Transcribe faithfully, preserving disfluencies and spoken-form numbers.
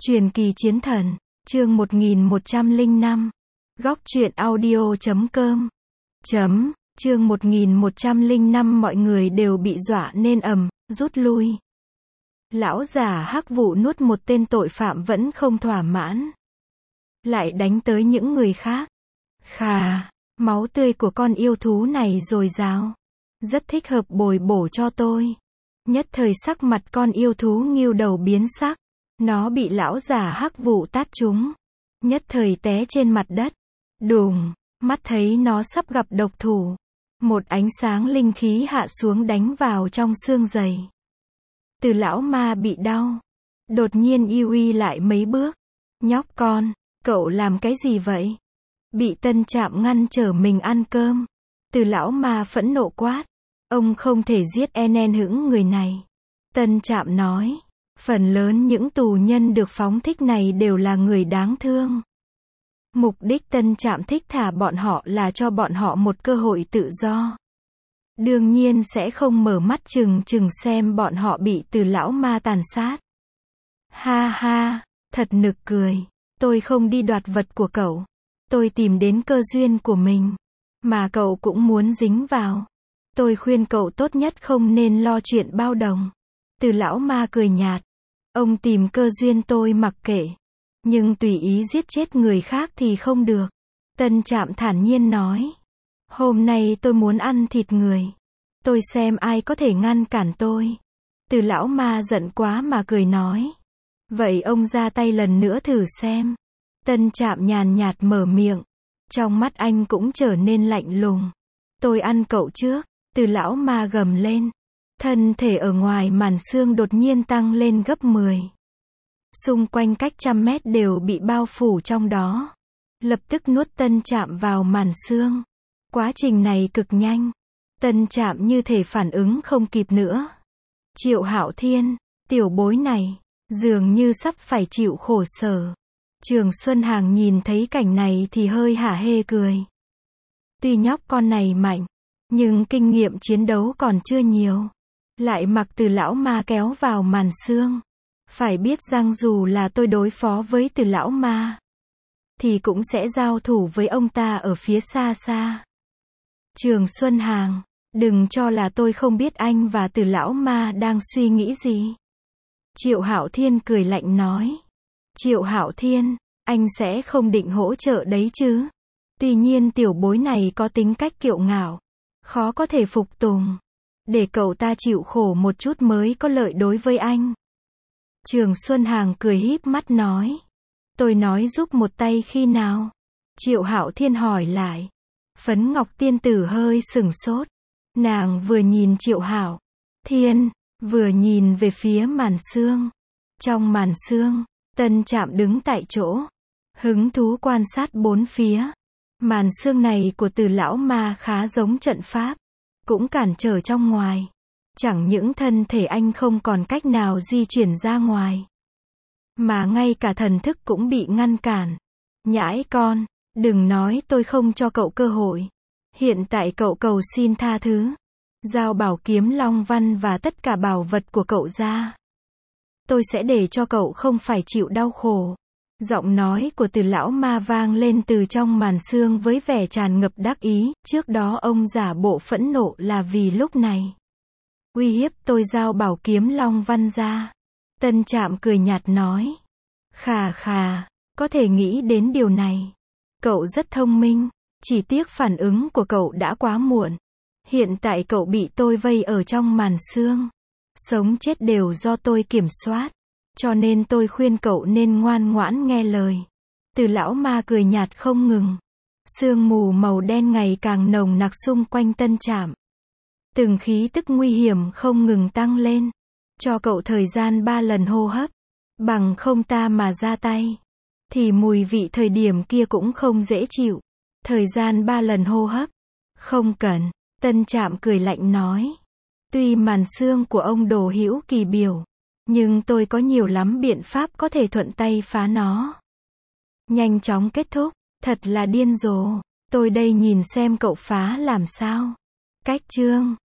Truyền kỳ chiến thần, chương một nghìn một trăm lẻ năm. Góc truyện audio chấm com. Chấm, chương một nghìn một trăm lẻ năm mọi người đều bị dọa nên ầm, rút lui. Lão già Hắc Vụ nuốt một tên tội phạm vẫn không thỏa mãn. Lại đánh tới những người khác. Khà, máu tươi của con yêu thú này dồi dào. Rất thích hợp bồi bổ cho tôi. Nhất thời sắc mặt con yêu thú nghêu đầu biến sắc. Nó bị lão già Hắc Vụ tát trúng. Nhất thời té trên mặt đất. Đùng, mắt thấy nó sắp gặp độc thủ. Một ánh sáng linh khí hạ xuống đánh vào trong xương giày. Từ lão ma bị đau. Đột nhiên y uy lại mấy bước. Nhóc con, cậu làm cái gì vậy? Bị Tân Trạm ngăn trở mình ăn cơm. Từ lão ma phẫn nộ quát. Ông không thể giết en hững người này. Tân Trạm nói. Phần lớn những tù nhân được phóng thích này đều là người đáng thương. Mục đích Tân Trạm thích thả bọn họ là cho bọn họ một cơ hội tự do. Đương nhiên sẽ không mở mắt chừng chừng xem bọn họ bị từ lão ma tàn sát. Ha ha, thật nực cười. Tôi không đi đoạt vật của cậu. Tôi tìm đến cơ duyên của mình. Mà cậu cũng muốn dính vào. Tôi khuyên cậu tốt nhất không nên lo chuyện bao đồng. Từ lão ma cười nhạt. Ông tìm cơ duyên tôi mặc kệ. Nhưng tùy ý giết chết người khác thì không được. Tân Trạm thản nhiên nói. Hôm nay tôi muốn ăn thịt người. Tôi xem ai có thể ngăn cản tôi. Từ lão ma giận quá mà cười nói. Vậy ông ra tay lần nữa thử xem. Tân Trạm nhàn nhạt mở miệng. Trong mắt anh cũng trở nên lạnh lùng. Tôi ăn cậu trước. Từ lão ma gầm lên. Thân thể ở ngoài màn xương đột nhiên tăng lên gấp mười. Xung quanh cách trăm mét đều bị bao phủ trong đó. Lập tức nuốt Tân Trạm vào màn xương. Quá trình này cực nhanh. Tân Trạm như thể phản ứng không kịp nữa. Triệu Hạo Thiên, tiểu bối này, dường như sắp phải chịu khổ sở. Trường Xuân Hàng nhìn thấy cảnh này thì hơi hả hê cười. Tuy nhóc con này mạnh, nhưng kinh nghiệm chiến đấu còn chưa nhiều. Lại mặc từ lão ma kéo vào màn xương. Phải biết rằng dù là tôi đối phó với từ lão ma, thì cũng sẽ giao thủ với ông ta ở phía xa xa. Trường Xuân Hàng, đừng cho là tôi không biết anh và từ lão ma đang suy nghĩ gì. Triệu Hạo Thiên cười lạnh nói. Triệu Hạo Thiên, anh sẽ không định hỗ trợ đấy chứ. Tuy nhiên tiểu bối này có tính cách kiêu ngạo, khó có thể phục tùng. Để cậu ta chịu khổ một chút mới có lợi đối với anh. Trường Xuân Hàng cười híp mắt nói. Tôi nói giúp một tay khi nào? Triệu Hạo Thiên hỏi lại. Phấn Ngọc tiên tử hơi sửng sốt. Nàng vừa nhìn Triệu Hạo Thiên, vừa nhìn về phía màn xương. Trong màn xương, Tân Trạm đứng tại chỗ. Hứng thú quan sát bốn phía. Màn xương này của từ lão ma khá giống trận pháp. Cũng cản trở trong ngoài. Chẳng những thân thể anh không còn cách nào di chuyển ra ngoài, mà ngay cả thần thức cũng bị ngăn cản. Nhãi con, đừng nói tôi không cho cậu cơ hội. Hiện tại cậu cầu xin tha thứ. Giao bảo kiếm Long Văn và tất cả bảo vật của cậu ra. Tôi sẽ để cho cậu không phải chịu đau khổ. Giọng nói của từ lão ma vang lên từ trong màn xương với vẻ tràn ngập đắc ý. Trước đó ông giả bộ phẫn nộ là vì lúc này uy hiếp tôi giao bảo kiếm Long Văn ra. Tân Trạm cười nhạt nói. Khà khà, có thể nghĩ đến điều này. Cậu rất thông minh, chỉ tiếc phản ứng của cậu đã quá muộn. Hiện tại cậu bị tôi vây ở trong màn xương. Sống chết đều do tôi kiểm soát. Cho nên tôi khuyên cậu nên ngoan ngoãn nghe lời. Từ lão ma cười nhạt không ngừng. Sương mù màu đen ngày càng nồng nặc xung quanh Tân Trạm. Từng khí tức nguy hiểm không ngừng tăng lên. Cho cậu thời gian ba lần hô hấp. Bằng không ta mà ra tay, thì mùi vị thời điểm kia cũng không dễ chịu. Thời gian ba lần hô hấp. Không cần. Tân Trạm cười lạnh nói. Tuy màn xương của ông đồ hữu kỳ biểu, nhưng tôi có nhiều lắm biện pháp có thể thuận tay phá nó. Nhanh chóng kết thúc. Thật là điên rồ. Tôi đây nhìn xem cậu phá làm sao. Cách chương.